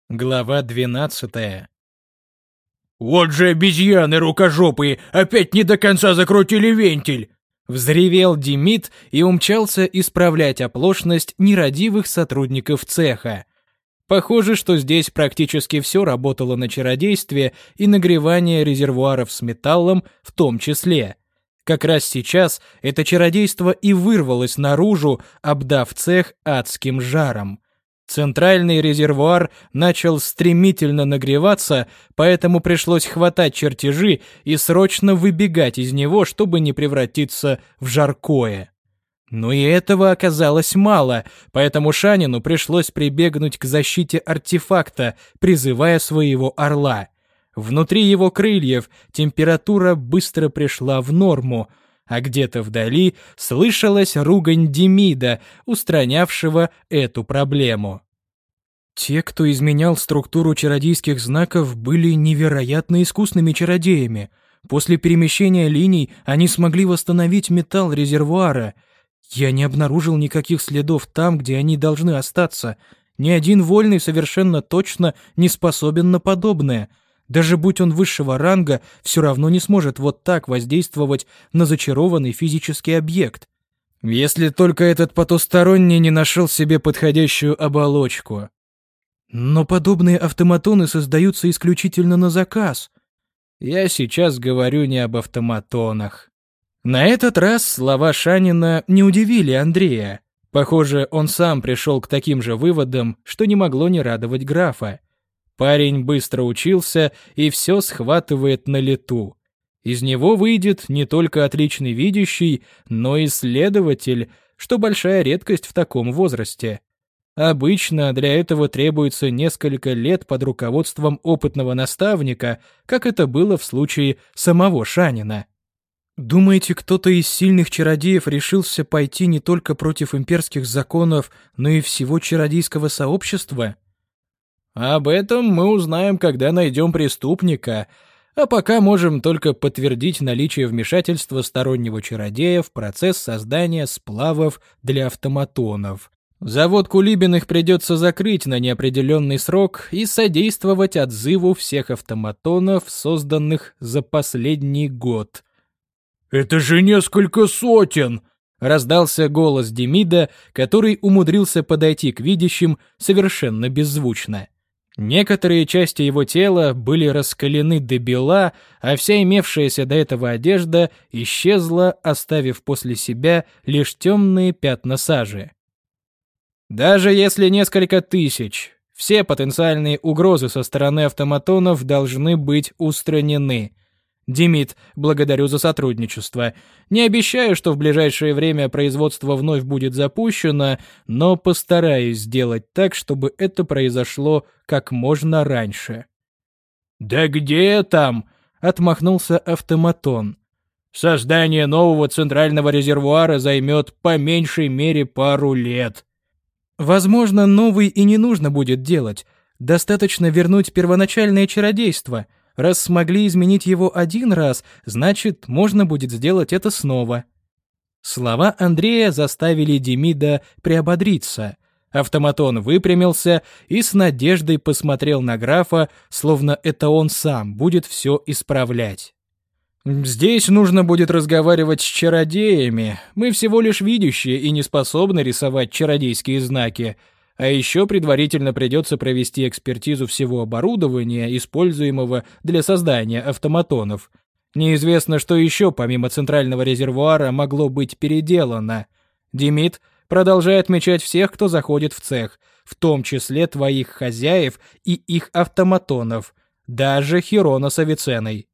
Глава 12. «Вот же обезьяны рукожопые, опять не до конца закрутили вентиль!» Взревел Демид и умчался исправлять оплошность нерадивых сотрудников цеха. Похоже, что здесь практически все работало на чародействе и нагревание резервуаров с металлом в том числе. Как раз сейчас это чародейство и вырвалось наружу, обдав цех адским жаром. Центральный резервуар начал стремительно нагреваться, поэтому пришлось хватать чертежи и срочно выбегать из него, чтобы не превратиться в жаркое. Но и этого оказалось мало, поэтому Шанину пришлось прибегнуть к защите артефакта, призывая своего орла. Внутри его крыльев температура быстро пришла в норму, а где-то вдали слышалась ругань Демида, устранявшего эту проблему. Те, кто изменял структуру чародейских знаков, были невероятно искусными чародеями. После перемещения линий они смогли восстановить металл резервуара. Я не обнаружил никаких следов там, где они должны остаться. Ни один вольный совершенно точно не способен на подобное. Даже будь он высшего ранга, все равно не сможет вот так воздействовать на зачарованный физический объект. Если только этот потусторонний не нашел себе подходящую оболочку. Но подобные автоматоны создаются исключительно на заказ. Я сейчас говорю не об автоматонах. На этот раз слова Шанина не удивили Андрея. Похоже, он сам пришел к таким же выводам, что не могло не радовать графа. Парень быстро учился и все схватывает на лету. Из него выйдет не только отличный видящий, но и следователь, что большая редкость в таком возрасте. Обычно для этого требуется несколько лет под руководством опытного наставника, как это было в случае самого Шанина. Думаете, кто-то из сильных чародеев решился пойти не только против имперских законов, но и всего чародейского сообщества? Об этом мы узнаем, когда найдем преступника, а пока можем только подтвердить наличие вмешательства стороннего чародея в процесс создания сплавов для автоматонов. Завод Кулибиных придется закрыть на неопределенный срок и содействовать отзыву всех автоматонов, созданных за последний год. «Это же несколько сотен!» — раздался голос Демида, который умудрился подойти к видящим совершенно беззвучно. Некоторые части его тела были раскалены до бела, а вся имевшаяся до этого одежда исчезла, оставив после себя лишь темные пятна сажи. Даже если несколько тысяч, все потенциальные угрозы со стороны автоматонов должны быть устранены. Демид, благодарю за сотрудничество. Не обещаю, что в ближайшее время производство вновь будет запущено, но постараюсь сделать так, чтобы это произошло как можно раньше. «Да где там?» — отмахнулся автоматон. «Создание нового центрального резервуара займет по меньшей мере пару лет». Возможно, новый и не нужно будет делать. Достаточно вернуть первоначальное чародейство. Раз смогли изменить его один раз, значит, можно будет сделать это снова. Слова Андрея заставили Демида приободриться. Автоматон выпрямился и с надеждой посмотрел на графа, словно это он сам будет все исправлять. «Здесь нужно будет разговаривать с чародеями. Мы всего лишь видящие и не способны рисовать чародейские знаки. А еще предварительно придется провести экспертизу всего оборудования, используемого для создания автоматонов. Неизвестно, что еще помимо центрального резервуара могло быть переделано. Демид, продолжай отмечать всех, кто заходит в цех, в том числе твоих хозяев и их автоматонов, даже Хирона с Авиценной».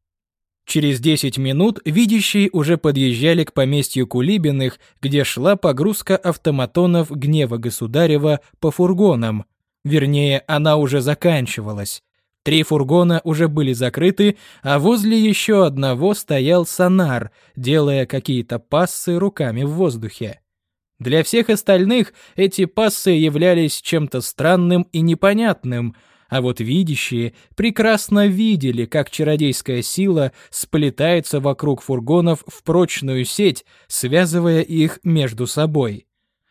Через 10 минут видящие уже подъезжали к поместью Кулибиных, где шла погрузка автоматонов Гнева Государева по фургонам. Вернее, она уже заканчивалась. 3 фургона уже были закрыты, а возле еще одного стоял сонар, делая какие-то пассы руками в воздухе. Для всех остальных эти пассы являлись чем-то странным и непонятным, а вот видящие прекрасно видели, как чародейская сила сплетается вокруг фургонов в прочную сеть, связывая их между собой.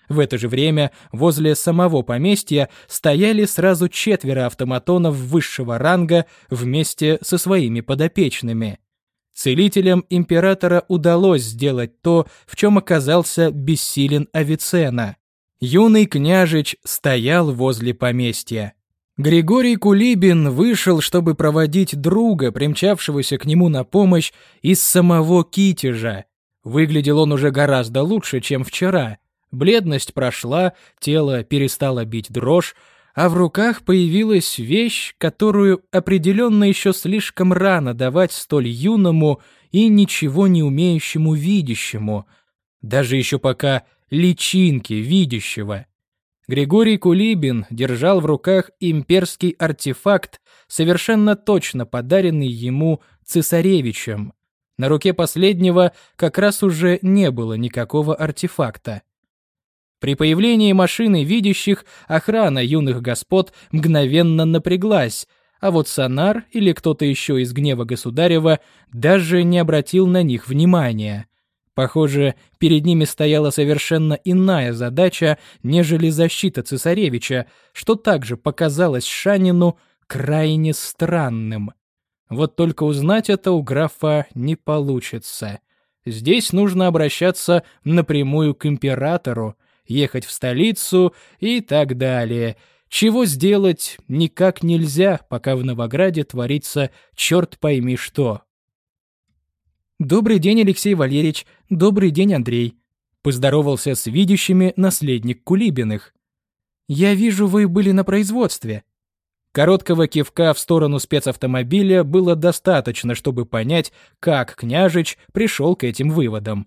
В это же время возле самого поместья стояли сразу 4 автоматонов высшего ранга вместе со своими подопечными. Целителям императора удалось сделать то, в чем оказался бессилен Авиценна. Юный княжич стоял возле поместья. Григорий Кулибин вышел, чтобы проводить друга, примчавшегося к нему на помощь, из самого Китежа. Выглядел он уже гораздо лучше, чем вчера. Бледность прошла, тело перестало бить дрожь, а в руках появилась вещь, которую определенно еще слишком рано давать столь юному и ничего не умеющему видящему, даже еще пока личинки видящего. Григорий Кулибин держал в руках имперский артефакт, совершенно точно подаренный ему цесаревичем. На руке последнего как раз уже не было никакого артефакта. При появлении машины видящих охрана юных господ мгновенно напряглась, а вот Сонар или кто-то еще из гнева государева даже не обратил на них внимания. Похоже, перед ними стояла совершенно иная задача, нежели защита цесаревича, что также показалось Шанину крайне странным. Вот только узнать это у графа не получится. Здесь нужно обращаться напрямую к императору, ехать в столицу и так далее. Чего сделать никак нельзя, пока в Новограде творится черт пойми что. «Добрый день, Алексей Валерьевич. Добрый день, Андрей», — поздоровался с видящими наследник Кулибиных. «Я вижу, вы были на производстве». Короткого кивка в сторону спецавтомобиля было достаточно, чтобы понять, как княжич пришел к этим выводам.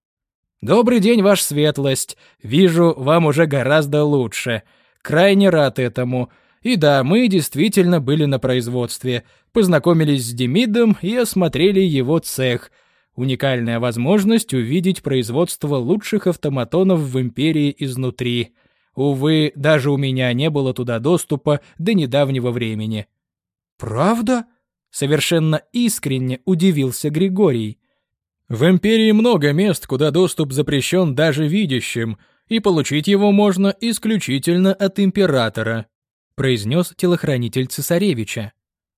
«Добрый день, ваша светлость. Вижу, вам уже гораздо лучше. Крайне рад этому. И да, мы действительно были на производстве. Познакомились с Демидом и осмотрели его цех. Уникальная возможность увидеть производство лучших автоматонов в империи изнутри. Увы, даже у меня не было туда доступа до недавнего времени». «Правда?» — совершенно искренне удивился Григорий. «В империи много мест, куда доступ запрещен даже видящим, и получить его можно исключительно от императора», — произнес телохранитель цесаревича.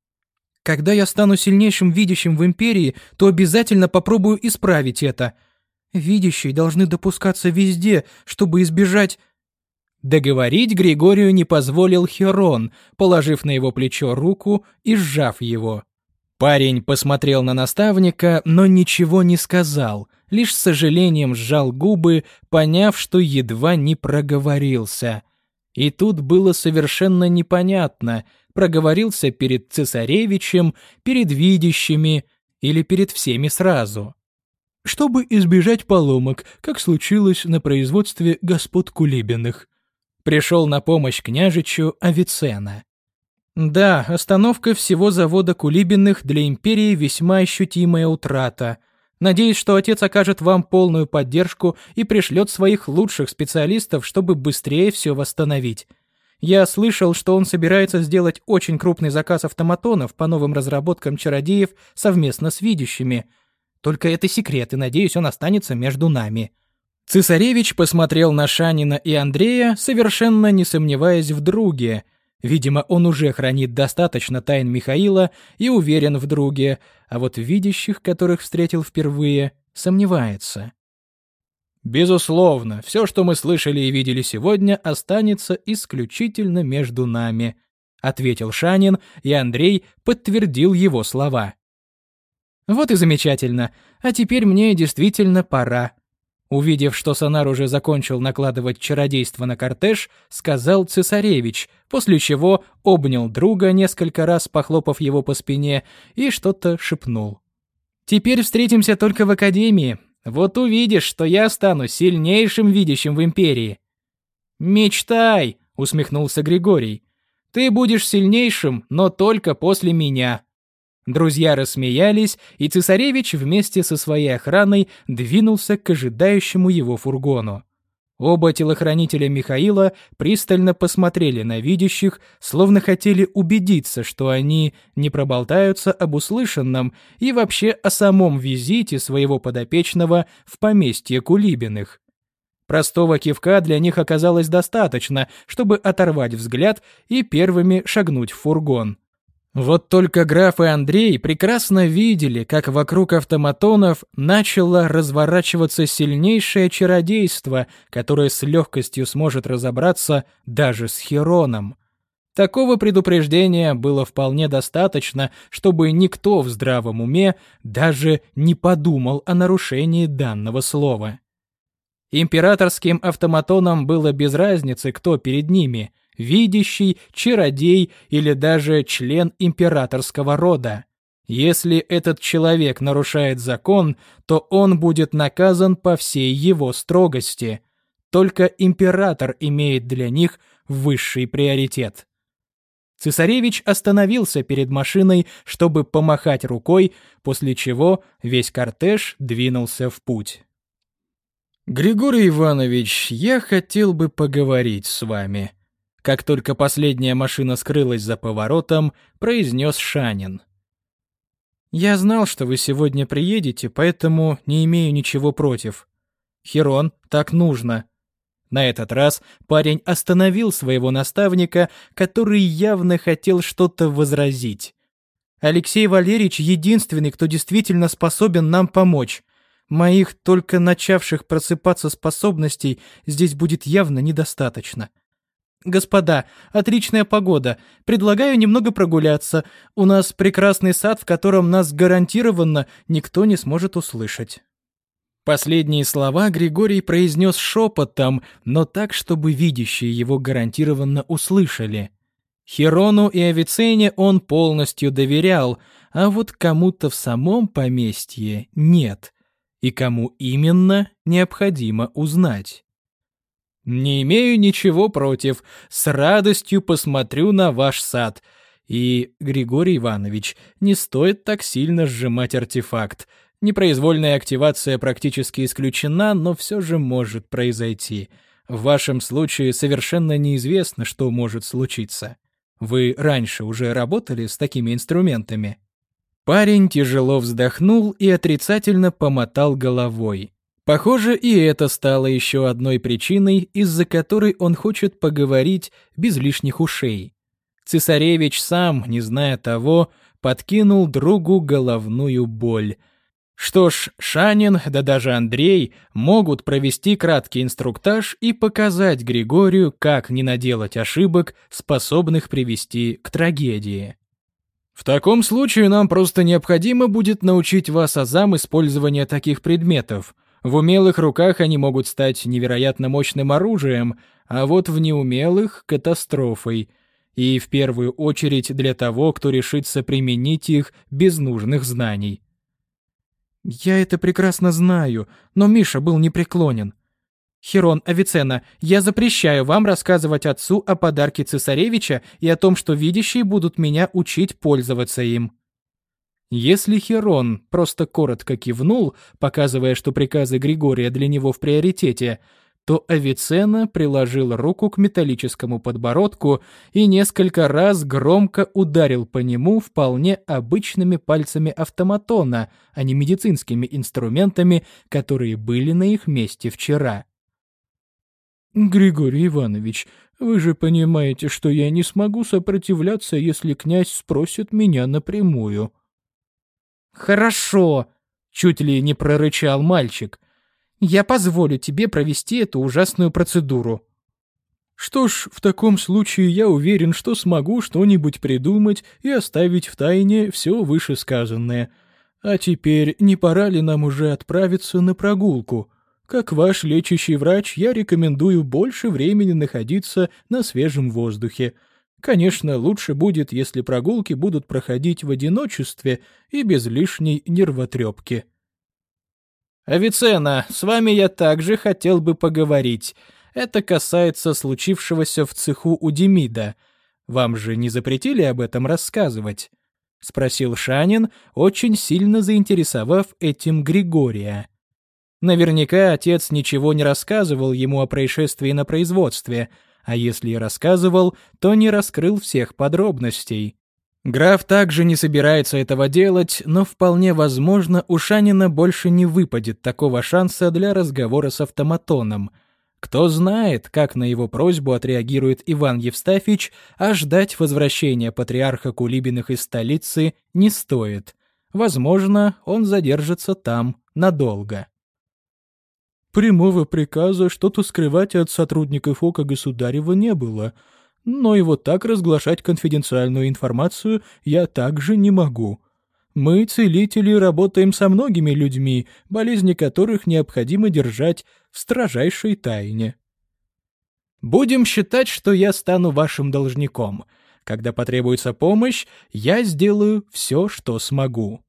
«Когда я стану сильнейшим видящим в империи, то обязательно попробую исправить это. Видящие должны допускаться везде, чтобы избежать...» Договорить Григорию не позволил Херон, положив на его плечо руку и сжав его. Парень посмотрел на наставника, но ничего не сказал, лишь с сожалением сжал губы, поняв, что едва не проговорился. И тут было совершенно непонятно, проговорился перед цесаревичем, перед видящими или перед всеми сразу. «Чтобы избежать поломок, как случилось на производстве господ Кулибиных», пришел на помощь княжичу Авиценна. «Да, остановка всего завода Кулибиных для империи весьма ощутимая утрата. Надеюсь, что отец окажет вам полную поддержку и пришлет своих лучших специалистов, чтобы быстрее все восстановить. Я слышал, что он собирается сделать очень крупный заказ автоматонов по новым разработкам чародеев совместно с видящими. Только это секрет, и, надеюсь, он останется между нами». Цесаревич посмотрел на Шанина и Андрея, совершенно не сомневаясь в друге. Видимо, он уже хранит достаточно тайн Михаила и уверен в друге, а вот видящих, которых встретил впервые, сомневается. «Безусловно, все, что мы слышали и видели сегодня, останется исключительно между нами», — ответил Шанин, и Андрей подтвердил его слова. «Вот и замечательно. А теперь мне действительно пора». Увидев, что Сонар уже закончил накладывать чародейство на кортеж, сказал цесаревич, после чего обнял друга, несколько раз похлопав его по спине, и что-то шепнул. «Теперь встретимся только в академии. Вот увидишь, что я стану сильнейшим видящим в империи». «Мечтай!» — усмехнулся Григорий. «Ты будешь сильнейшим, но только после меня». Друзья рассмеялись, и цесаревич вместе со своей охраной двинулся к ожидающему его фургону. Оба телохранителя Михаила пристально посмотрели на видящих, словно хотели убедиться, что они не проболтаются об услышанном и вообще о самом визите своего подопечного в поместье Кулибиных. Простого кивка для них оказалось достаточно, чтобы оторвать взгляд и первыми шагнуть в фургон. Вот только граф и Андрей прекрасно видели, как вокруг автоматонов начало разворачиваться сильнейшее чародейство, которое с легкостью сможет разобраться даже с Хироном. Такого предупреждения было вполне достаточно, чтобы никто в здравом уме даже не подумал о нарушении данного слова. Императорским автоматонам было без разницы, кто перед ними – видящий, чародей или даже член императорского рода. Если этот человек нарушает закон, то он будет наказан по всей его строгости. Только император имеет для них высший приоритет. Цесаревич остановился перед машиной, чтобы помахать рукой, после чего весь кортеж двинулся в путь. «Григорий Иванович, я хотел бы поговорить с вами», — как только последняя машина скрылась за поворотом, произнес Шанин. «Я знал, что вы сегодня приедете, поэтому не имею ничего против. Хирон, так нужно». На этот раз парень остановил своего наставника, который явно хотел что-то возразить. «Алексей Валерьевич единственный, кто действительно способен нам помочь. Моих только начавших просыпаться способностей здесь будет явно недостаточно. Господа, отличная погода. Предлагаю немного прогуляться. У нас прекрасный сад, в котором нас гарантированно никто не сможет услышать». Последние слова Григорий произнес шепотом, но так, чтобы видящие его гарантированно услышали. Хирону и Авиценне он полностью доверял, а вот кому-то в самом поместье нет. И кому именно, необходимо узнать. «Не имею ничего против, с радостью посмотрю на ваш сад. И, Григорий Иванович, не стоит так сильно сжимать артефакт. Непроизвольная активация практически исключена, но все же может произойти. В вашем случае совершенно неизвестно, что может случиться. Вы раньше уже работали с такими инструментами?» Парень тяжело вздохнул и отрицательно помотал головой. Похоже, и это стало еще одной причиной, из-за которой он хочет поговорить без лишних ушей. Цесаревич сам, не зная того, подкинул другу головную боль. Что ж, Шанин, да даже Андрей могут провести краткий инструктаж и показать Григорию, как не наделать ошибок, способных привести к трагедии. «В таком случае нам просто необходимо будет научить вас азам использования таких предметов. В умелых руках они могут стать невероятно мощным оружием, а вот в неумелых — катастрофой. И в первую очередь для того, кто решится применить их без нужных знаний». «Я это прекрасно знаю, но Миша был непреклонен. Хирон, Авиценна, я запрещаю вам рассказывать отцу о подарке цесаревича и о том, что видящие будут меня учить пользоваться им». Если Хирон просто коротко кивнул, показывая, что приказы Григория для него в приоритете, то Авиценна приложил руку к металлическому подбородку и несколько раз громко ударил по нему вполне обычными пальцами автоматона, а не медицинскими инструментами, которые были на их месте вчера. «Григорий Иванович, вы же понимаете, что я не смогу сопротивляться, если князь спросит меня напрямую». «Хорошо», — чуть ли не прорычал мальчик. «Я позволю тебе провести эту ужасную процедуру». «Что ж, в таком случае я уверен, что смогу что-нибудь придумать и оставить в тайне все вышесказанное. А теперь не пора ли нам уже отправиться на прогулку? Как ваш лечащий врач, я рекомендую больше времени находиться на свежем воздухе. Конечно, лучше будет, если прогулки будут проходить в одиночестве и без лишней нервотрепки». «Авиценна, с вами я также хотел бы поговорить. Это касается случившегося в цеху у Демида. Вам же не запретили об этом рассказывать?» — спросил Шанин, очень сильно заинтересовав этим Григория. Наверняка отец ничего не рассказывал ему о происшествии на производстве, а если и рассказывал, то не раскрыл всех подробностей. Граф также не собирается этого делать, но вполне возможно, у Шанина больше не выпадет такого шанса для разговора с автоматоном. Кто знает, как на его просьбу отреагирует Иван Евстафич, а ждать возвращения патриарха Кулибиных из столицы не стоит. Возможно, он задержится там надолго. Прямого приказа что-то скрывать от сотрудников Ока Государева не было, но и вот так разглашать конфиденциальную информацию я также не могу. Мы, целители, работаем со многими людьми, болезни которых необходимо держать в строжайшей тайне. Будем считать, что я стану вашим должником. Когда потребуется помощь, я сделаю все, что смогу.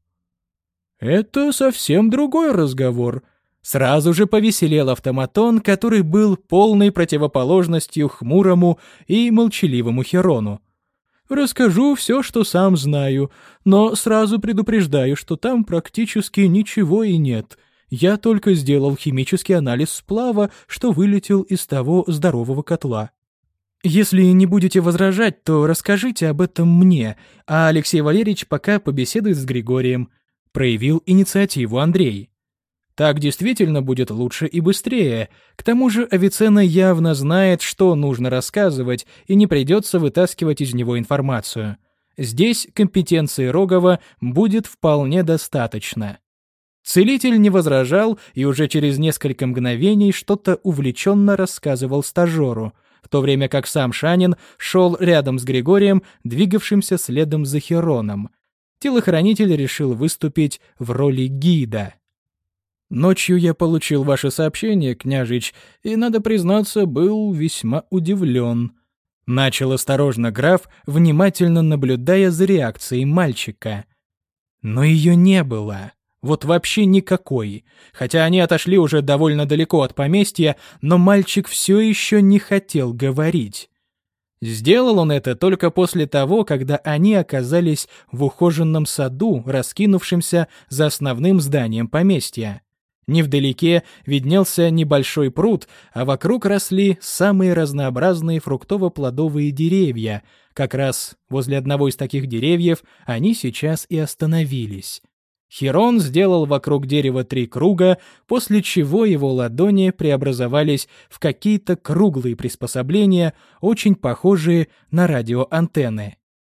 Это совсем другой разговор. Сразу же повеселел автоматон, который был полной противоположностью хмурому и молчаливому Херону. Расскажу все, что сам знаю, но сразу предупреждаю, что там практически ничего и нет. Я только сделал химический анализ сплава, что вылетел из того здорового котла. Если не будете возражать, то расскажите об этом мне, а Алексей Валерьевич пока побеседует с Григорием. Проявил инициативу Андрей. Так действительно будет лучше и быстрее. К тому же Авиценна явно знает, что нужно рассказывать, и не придется вытаскивать из него информацию. Здесь компетенции Рогова будет вполне достаточно. Целитель не возражал и уже через несколько мгновений что-то увлеченно рассказывал стажеру, в то время как сам Шанин шел рядом с Григорием, двигавшимся следом за Хероном. Телохранитель решил выступить в роли гида. «Ночью я получил ваше сообщение, княжич, и, надо признаться, был весьма удивлен». Начал осторожно граф, внимательно наблюдая за реакцией мальчика. Но ее не было. Вот вообще никакой. Хотя они отошли уже довольно далеко от поместья, но мальчик все еще не хотел говорить. Сделал он это только после того, когда они оказались в ухоженном саду, раскинувшемся за основным зданием поместья. Невдалеке виднелся небольшой пруд, а вокруг росли самые разнообразные фруктово-плодовые деревья. Как раз возле одного из таких деревьев они сейчас и остановились. Херон сделал вокруг дерева 3 круга, после чего его ладони преобразовались в какие-то круглые приспособления, очень похожие на радиоантенны.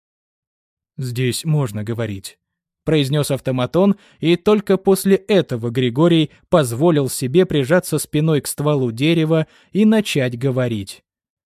«Здесь можно говорить», — произнес автоматон, и только после этого Григорий позволил себе прижаться спиной к стволу дерева и начать говорить.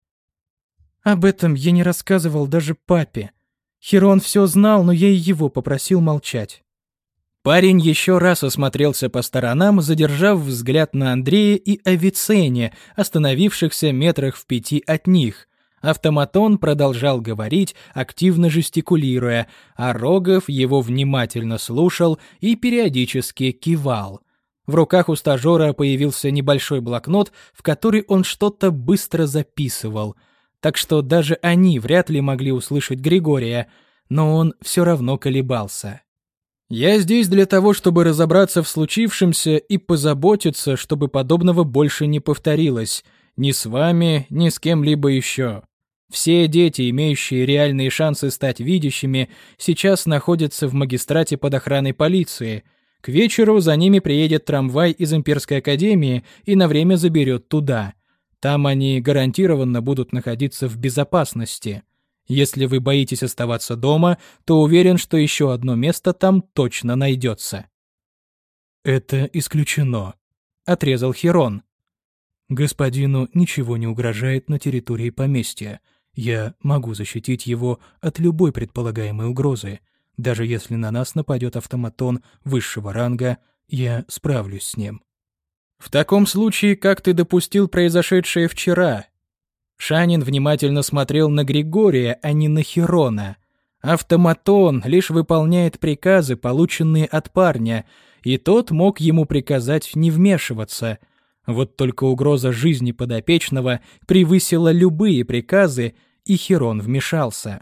«Об этом я не рассказывал даже папе. Херон все знал, но я и его попросил молчать». Парень еще раз осмотрелся по сторонам, задержав взгляд на Андрея и Авиценне, остановившихся метрах в 5 от них. Автоматон продолжал говорить, активно жестикулируя, а Рогов его внимательно слушал и периодически кивал. В руках у стажера появился небольшой блокнот, в который он что-то быстро записывал. Так что даже они вряд ли могли услышать Григория, но он все равно колебался. «Я здесь для того, чтобы разобраться в случившемся и позаботиться, чтобы подобного больше не повторилось. Ни с вами, ни с кем-либо еще. Все дети, имеющие реальные шансы стать видящими, сейчас находятся в магистрате под охраной полиции. К вечеру за ними приедет трамвай из Имперской академии и на время заберет туда. Там они гарантированно будут находиться в безопасности. Если вы боитесь оставаться дома, то уверен, что еще одно место там точно найдется». «Это исключено», — отрезал Херон. «Господину ничего не угрожает на территории поместья. Я могу защитить его от любой предполагаемой угрозы. Даже если на нас нападет автоматон высшего ранга, я справлюсь с ним». «В таком случае, как ты допустил произошедшее вчера?» Шанин внимательно смотрел на Григория, а не на Херона. Автоматон лишь выполняет приказы, полученные от парня, и тот мог ему приказать не вмешиваться. Вот только угроза жизни подопечного превысила любые приказы, и Херон вмешался.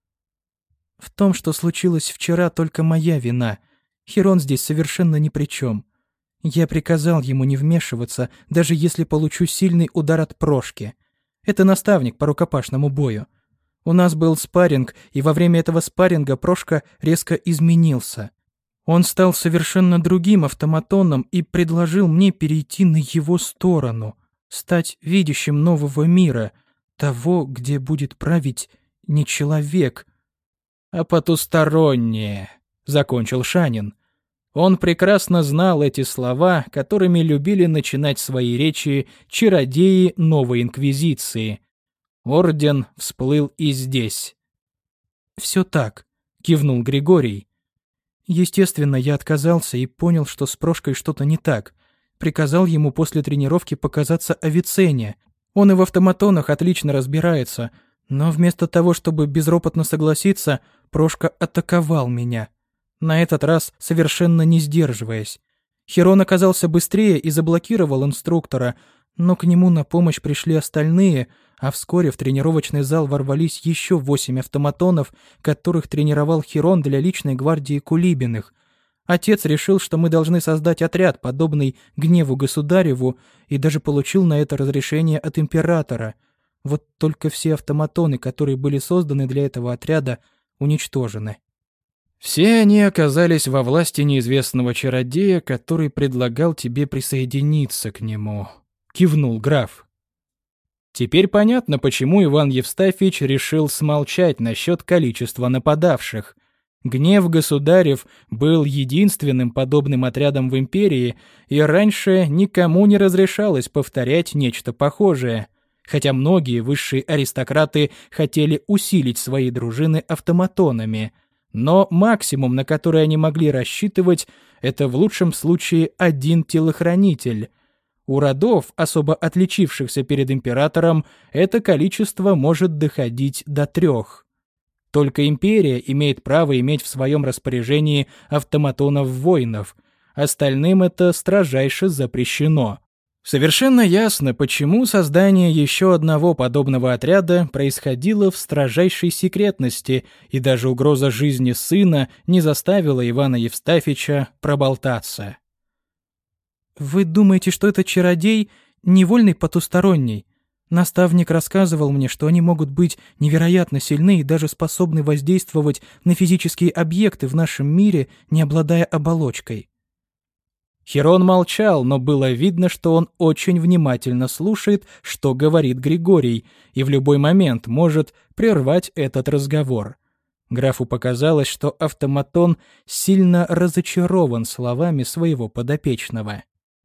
«В том, что случилось вчера, только моя вина. Херон здесь совершенно ни при чем. Я приказал ему не вмешиваться, даже если получу сильный удар от Прошки. Это наставник по рукопашному бою. У нас был спарринг, и во время этого спарринга Прошка резко изменился. Он стал совершенно другим автоматоном и предложил мне перейти на его сторону. стать видящим нового мира, того, где будет править не человек, а потустороннее», — закончил Шанин. Он прекрасно знал эти слова, которыми любили начинать свои речи чародеи Новой Инквизиции. Орден всплыл и здесь. «Все так», — кивнул Григорий. «Естественно, я отказался и понял, что с Прошкой что-то не так. Приказал ему после тренировки показаться Авиценне. Он и в автоматонах отлично разбирается, но вместо того, чтобы безропотно согласиться, Прошка атаковал меня. На этот раз совершенно не сдерживаясь. Херон оказался быстрее и заблокировал инструктора, но к нему на помощь пришли остальные, а вскоре в тренировочный зал ворвались еще 8 автоматонов, которых тренировал Херон для личной гвардии Кулибиных. Отец решил, что мы должны создать отряд, подобный гневу государеву, и даже получил на это разрешение от императора. Вот только все автоматоны, которые были созданы для этого отряда, уничтожены. «Все они оказались во власти неизвестного чародея, который предлагал тебе присоединиться к нему», — кивнул граф. Теперь понятно, почему Иван Евстафьевич решил смолчать насчет количества нападавших. Гнев государев был единственным подобным отрядом в империи, и раньше никому не разрешалось повторять нечто похожее, хотя многие высшие аристократы хотели усилить свои дружины автоматонами. Но максимум, на который они могли рассчитывать, это в лучшем случае 1 телохранитель. У родов, особо отличившихся перед императором, это количество может доходить до 3. Только империя имеет право иметь в своем распоряжении автоматонов-воинов, остальным это строжайше запрещено. Совершенно ясно, почему создание еще одного подобного отряда происходило в строжайшей секретности, и даже угроза жизни сына не заставила Ивана Евстафьевича проболтаться. «Вы думаете, что это чародей, невольный потусторонний? Наставник рассказывал мне, что они могут быть невероятно сильны и даже способны воздействовать на физические объекты в нашем мире, не обладая оболочкой». Херон молчал, но было видно, что он очень внимательно слушает, что говорит Григорий, и в любой момент может прервать этот разговор. Графу показалось, что автоматон сильно разочарован словами своего подопечного.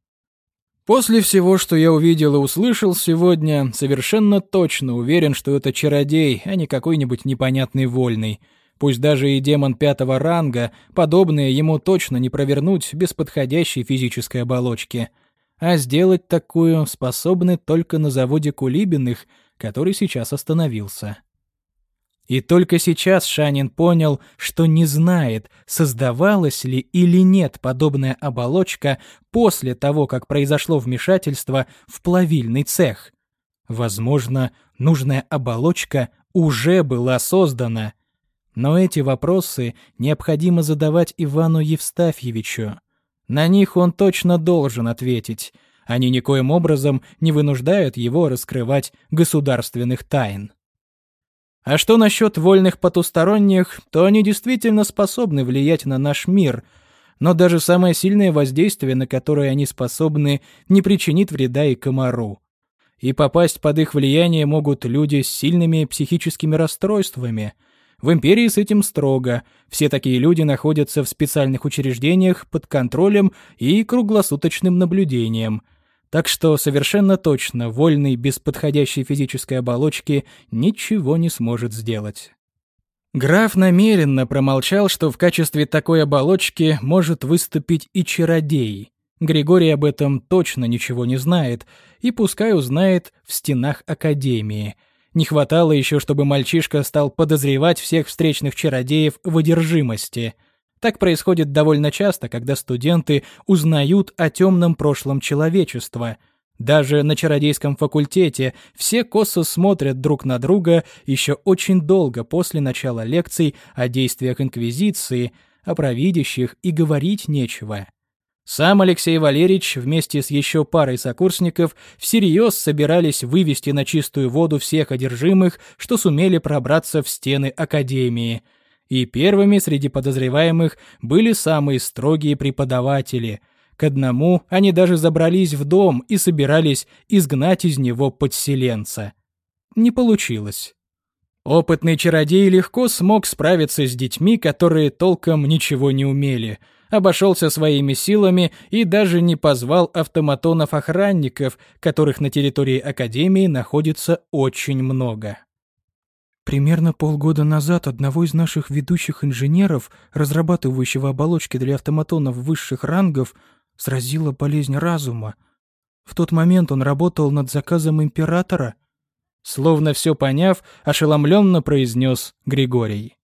«После всего, что я увидел и услышал сегодня, совершенно точно уверен, что это чародей, а не какой-нибудь непонятный вольный. Пусть даже и демон 5-го ранга, подобное ему точно не провернуть без подходящей физической оболочки. А сделать такую способны только на заводе Кулибиных, который сейчас остановился». И только сейчас Шанин понял, что не знает, создавалась ли или нет подобная оболочка после того, как произошло вмешательство в плавильный цех. Возможно, нужная оболочка уже была создана. Но эти вопросы необходимо задавать Ивану Евстафьевичу. На них он точно должен ответить. Они никоим образом не вынуждают его раскрывать государственных тайн. А что насчет вольных потусторонних, то они действительно способны влиять на наш мир, но даже самое сильное воздействие, на которое они способны, не причинит вреда и комару. И попасть под их влияние могут люди с сильными психическими расстройствами. В империи с этим строго. Все такие люди находятся в специальных учреждениях под контролем и круглосуточным наблюдением. Так что совершенно точно вольный без подходящей физической оболочки ничего не сможет сделать. Граф намеренно промолчал, что в качестве такой оболочки может выступить и чародей. Григорий об этом точно ничего не знает, и пускай узнает в стенах Академии. Не хватало еще, чтобы мальчишка стал подозревать всех встречных чародеев в одержимости. Так происходит довольно часто, когда студенты узнают о темном прошлом человечества. Даже на чародейском факультете все косо смотрят друг на друга еще очень долго после начала лекций о действиях Инквизиции, о провидящих и говорить нечего. Сам Алексей Валерьевич вместе с еще парой сокурсников всерьез собирались вывести на чистую воду всех одержимых, что сумели пробраться в стены Академии. И первыми среди подозреваемых были самые строгие преподаватели, К одному они даже забрались в дом и собирались изгнать из него подселенца. Не получилось. Опытный чародей легко смог справиться с детьми, которые толком ничего не умели, обошелся своими силами и даже не позвал автоматонов-охранников, которых на территории Академии находится очень много. Примерно полгода назад одного из наших ведущих инженеров, разрабатывающего оболочки для автоматонов высших рангов, сразила болезнь разума. В тот момент он работал над заказом императора. Словно все поняв, ошеломленно произнес Григорий.